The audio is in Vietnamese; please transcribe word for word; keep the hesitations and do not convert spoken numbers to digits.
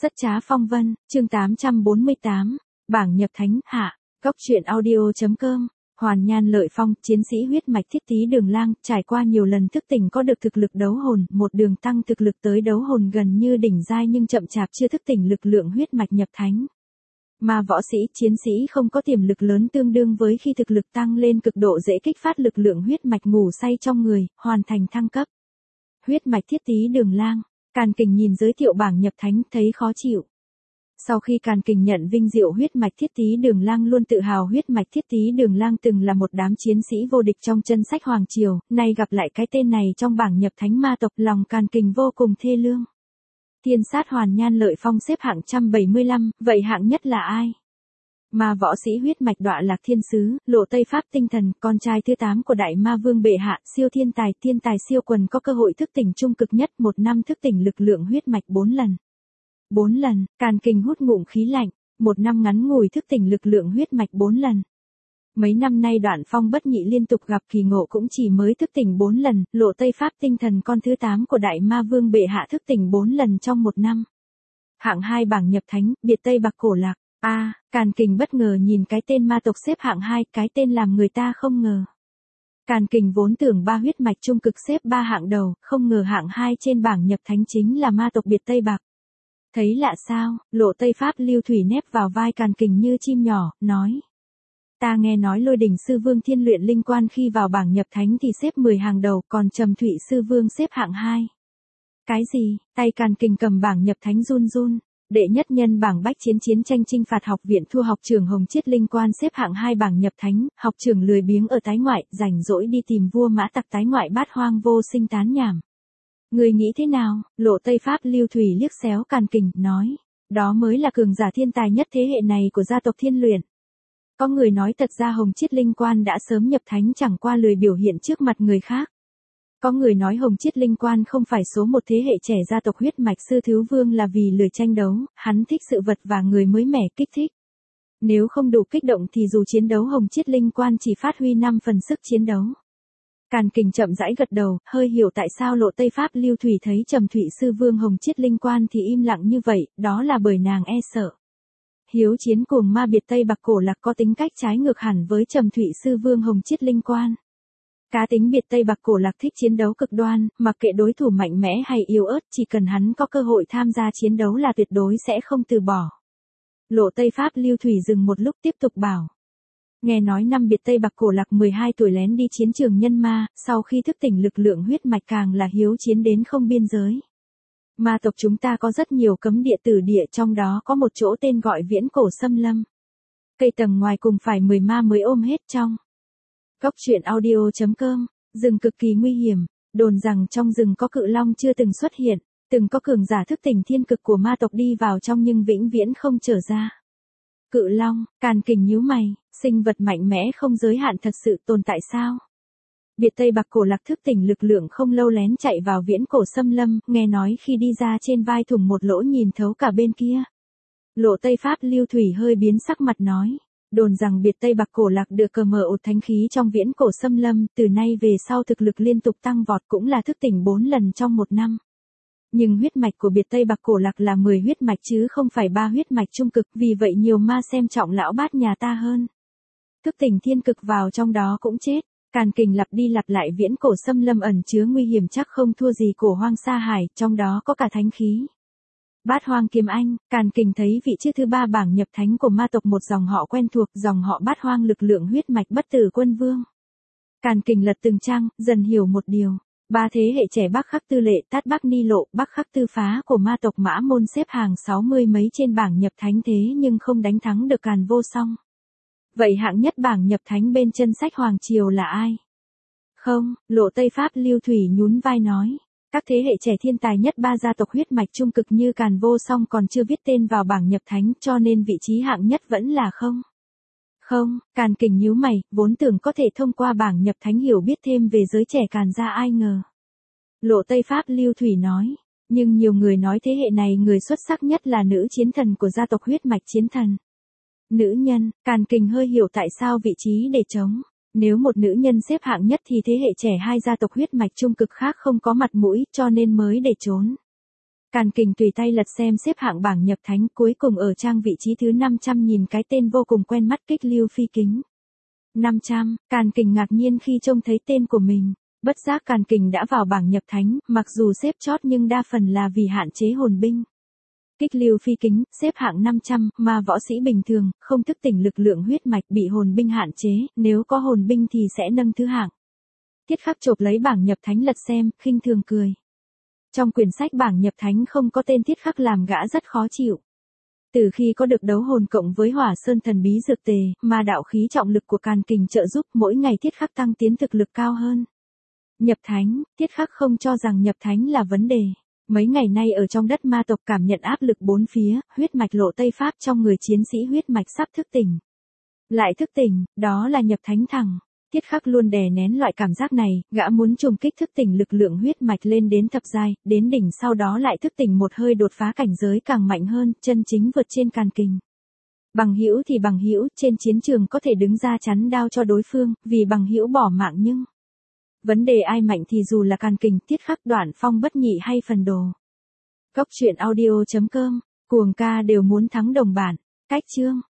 Rất trá phong vân, chương tám trăm bốn mươi tám, bảng nhập thánh, hạ, góc truyện audio.com, Hoàn Nhan Lợi Phong, chiến sĩ huyết mạch Thiết Tý Đường Lang, trải qua nhiều lần thức tỉnh có được thực lực đấu hồn, một đường tăng thực lực tới đấu hồn gần như đỉnh giai nhưng chậm chạp chưa thức tỉnh lực lượng huyết mạch nhập thánh. Mà võ sĩ, chiến sĩ không có tiềm lực lớn tương đương với khi thực lực tăng lên cực độ dễ kích phát lực lượng huyết mạch ngủ say trong người, hoàn thành thăng cấp. Huyết mạch Thiết Tý Đường Lang, Càn Kình nhìn giới thiệu bảng nhập thánh thấy khó chịu. Sau khi Càn Kình nhận vinh diệu huyết mạch Thiết Tý Đường Lang luôn tự hào huyết mạch Thiết Tý Đường Lang từng là một đám chiến sĩ vô địch trong chân sách Hoàng Triều, nay gặp lại cái tên này trong bảng nhập thánh ma tộc lòng Càn Kình vô cùng thê lương. Thiên sát Hoàn Nhan Lợi Phong xếp hạng một trăm bảy mươi lăm, vậy hạng nhất là ai? Mà võ sĩ huyết mạch Đọa Lạc Thiên Sứ, Lộ Tây Pháp Tinh Thần, con trai thứ tám của Đại Ma Vương bệ hạ, siêu thiên tài, thiên tài siêu quần có cơ hội thức tỉnh trung cực nhất, một năm thức tỉnh lực lượng huyết mạch bốn lần. bốn lần, Càn Kình hút ngụm khí lạnh, một năm ngắn ngủi thức tỉnh lực lượng huyết mạch bốn lần. Mấy năm nay Đoạn Phong bất nhị liên tục gặp kỳ ngộ cũng chỉ mới thức tỉnh bốn lần, Lộ Tây Pháp Tinh Thần con thứ tám của Đại Ma Vương bệ hạ thức tỉnh bốn lần trong một năm. Hạng hai bảng nhập thánh, biệt Tây Bạc Cổ Lạc. A, à, Càn Kình bất ngờ nhìn cái tên ma tộc xếp hạng hai, cái tên làm người ta không ngờ. Càn Kình vốn tưởng ba huyết mạch trung cực xếp ba hạng đầu, không ngờ hạng hai trên bảng nhập thánh chính là ma tộc biệt Tây Bạc. Thấy lạ sao, Lộ Tây Pháp Lưu Thủy nép vào vai Càn Kình như chim nhỏ, nói. Ta nghe nói Lôi Đỉnh Sư Vương Thiên Luyện Linh Quan khi vào bảng nhập thánh thì xếp mười hàng đầu, còn Trầm Thụy Sư Vương xếp hạng hai. Cái gì, tay Càn Kình cầm bảng nhập thánh run run. Đệ nhất nhân bảng bách chiến chiến tranh chinh phạt học viện thua học trưởng Hồng Chiết Linh Quan xếp hạng hai bảng nhập thánh, học trưởng lười biếng ở tái ngoại, rảnh rỗi đi tìm vua mã tặc tái ngoại bát hoang vô sinh tán nhảm. Người nghĩ thế nào? Lộ Tây Pháp Lưu Thủy liếc xéo Càn Kình, nói, đó mới là cường giả thiên tài nhất thế hệ này của gia tộc Thiên Luyện. Có người nói thật ra Hồng Chiết Linh Quan đã sớm nhập thánh chẳng qua lười biểu hiện trước mặt người khác. Có người nói Hồng Chiết Linh Quan không phải số một thế hệ trẻ gia tộc huyết mạch Sư Thứ Vương là vì lười tranh đấu, hắn thích sự vật và người mới mẻ kích thích. Nếu không đủ kích động thì dù chiến đấu Hồng Chiết Linh Quan chỉ phát huy năm phần sức chiến đấu. Càn Kình chậm rãi gật đầu, hơi hiểu tại sao Lộ Tây Pháp Lưu Thủy thấy Trầm Thụy Sư Vương Hồng Chiết Linh Quan thì im lặng như vậy, đó là bởi nàng e sợ. Hiếu chiến cuồng ma biệt Tây Bạc Cổ Lạc có tính cách trái ngược hẳn với Trầm Thụy Sư Vương Hồng Chiết Linh Quan. Cá tính biệt Tây Bạc Cổ Lạc thích chiến đấu cực đoan, mặc kệ đối thủ mạnh mẽ hay yếu ớt, chỉ cần hắn có cơ hội tham gia chiến đấu là tuyệt đối sẽ không từ bỏ. Lộ Tây Pháp Lưu Thủy dừng một lúc tiếp tục bảo. Nghe nói năm biệt Tây Bạc Cổ Lạc mười hai tuổi lén đi chiến trường nhân ma, sau khi thức tỉnh lực lượng huyết mạch càng là hiếu chiến đến không biên giới. Ma tộc chúng ta có rất nhiều cấm địa tử địa, trong đó có một chỗ tên gọi Viễn Cổ Xâm Lâm. Cây tầng ngoài cùng phải mười ma mới ôm hết trong. Góc truyện audio.com, rừng cực kỳ nguy hiểm, đồn rằng trong rừng có cự long chưa từng xuất hiện, từng có cường giả thức tỉnh thiên cực của ma tộc đi vào trong nhưng vĩnh viễn không trở ra. Cự long, Càn Kình nhíu mày, sinh vật mạnh mẽ không giới hạn thật sự tồn tại sao? Biệt Tây Bạc Cổ Lạc thức tỉnh lực lượng không lâu lén chạy vào Viễn Cổ Xâm Lâm, nghe nói khi đi ra trên vai thủng một lỗ nhìn thấu cả bên kia. Lộ Tây Pháp Lưu Thủy hơi biến sắc mặt nói. Đồn rằng biệt Tây Bạc Cổ Lạc được cờ mờ ột thánh khí trong Viễn Cổ Xâm Lâm, từ nay về sau thực lực liên tục tăng vọt cũng là thức tỉnh bốn lần trong một năm. Nhưng huyết mạch của biệt Tây Bạc Cổ Lạc là mười huyết mạch chứ không phải ba huyết mạch trung cực, vì vậy nhiều ma xem trọng lão bát nhà ta hơn. Thức tỉnh thiên cực vào trong đó cũng chết. Càn Kình lặp đi lặp lại Viễn Cổ Xâm Lâm ẩn chứa nguy hiểm chắc không thua gì Cổ Hoang Sa Hải, trong đó có cả thánh khí. Bát Hoang Kiếm Anh, Càn Kình thấy vị trí thứ ba bảng nhập thánh của ma tộc một dòng họ quen thuộc, dòng họ Bát Hoang lực lượng huyết mạch Bất Tử Quân Vương. Càn Kình lật từng trang, dần hiểu một điều, ba thế hệ trẻ Bắc Khắc Tư Lệ, Tát Bắc Ni Lộ, Bắc Khắc Tư Phá của ma tộc Mã Môn xếp hàng sáu mươi mấy trên bảng nhập thánh thế nhưng không đánh thắng được Càn Vô Song. Vậy hạng nhất bảng nhập thánh bên chân sách Hoàng Triều là ai? Không, Lộ Tây Pháp Lưu Thủy nhún vai nói. Các thế hệ trẻ thiên tài nhất ba gia tộc huyết mạch trung cực như Càn Vô Song còn chưa viết tên vào bảng nhập thánh cho nên vị trí hạng nhất vẫn là không. Không, Càn Kình nhíu mày, vốn tưởng có thể thông qua bảng nhập thánh hiểu biết thêm về giới trẻ Càn gia ai ngờ. Lộ Tây Pháp Lưu Thủy nói, nhưng nhiều người nói thế hệ này người xuất sắc nhất là nữ chiến thần của gia tộc huyết mạch Chiến Thần. Nữ nhân, Càn Kình hơi hiểu tại sao vị trí để trống. Nếu một nữ nhân xếp hạng nhất thì thế hệ trẻ hai gia tộc huyết mạch trung cực khác không có mặt mũi cho nên mới để trốn. Càn Kình tùy tay lật xem xếp hạng bảng nhập thánh, cuối cùng ở trang vị trí thứ năm trăm nhìn cái tên vô cùng quen mắt Kích Lưu Phi Kính. năm trăm, Càn Kình ngạc nhiên khi trông thấy tên của mình. Bất giác Càn Kình đã vào bảng nhập thánh, mặc dù xếp chót nhưng đa phần là vì hạn chế hồn binh. Kích Lưu Phi Kính, xếp hạng năm trăm, mà võ sĩ bình thường, không thức tỉnh lực lượng huyết mạch bị hồn binh hạn chế, nếu có hồn binh thì sẽ nâng thứ hạng. Tiết Khắc chộp lấy bảng nhập thánh lật xem, khinh thường cười. Trong quyển sách bảng nhập thánh không có tên Tiết Khắc làm gã rất khó chịu. Từ khi có được đấu hồn cộng với Hỏa Sơn thần bí dược tề, mà đạo khí trọng lực của Càn Kình trợ giúp mỗi ngày Tiết Khắc tăng tiến thực lực cao hơn. Nhập thánh, Tiết Khắc không cho rằng nhập thánh là vấn đề. Mấy ngày nay ở trong đất ma tộc cảm nhận áp lực bốn phía, huyết mạch lộ Tây Pháp trong người chiến sĩ huyết mạch sắp thức tỉnh. Lại thức tỉnh, đó là nhập thánh thẳng. Tiết Khắc luôn đè nén loại cảm giác này, gã muốn trùng kích thức tỉnh lực lượng huyết mạch lên đến thập giai, đến đỉnh sau đó lại thức tỉnh một hơi đột phá cảnh giới càng mạnh hơn, chân chính vượt trên Càn Kình. Bằng hữu thì bằng hữu, trên chiến trường có thể đứng ra chắn đao cho đối phương, vì bằng hữu bỏ mạng nhưng vấn đề ai mạnh thì dù là Càn Kình, Tiết Khắc, Đoạn Phong bất nhị hay Phần Đồ. Cốc truyện audio chấm com, cuồng ca đều muốn thắng đồng bản. Cách chương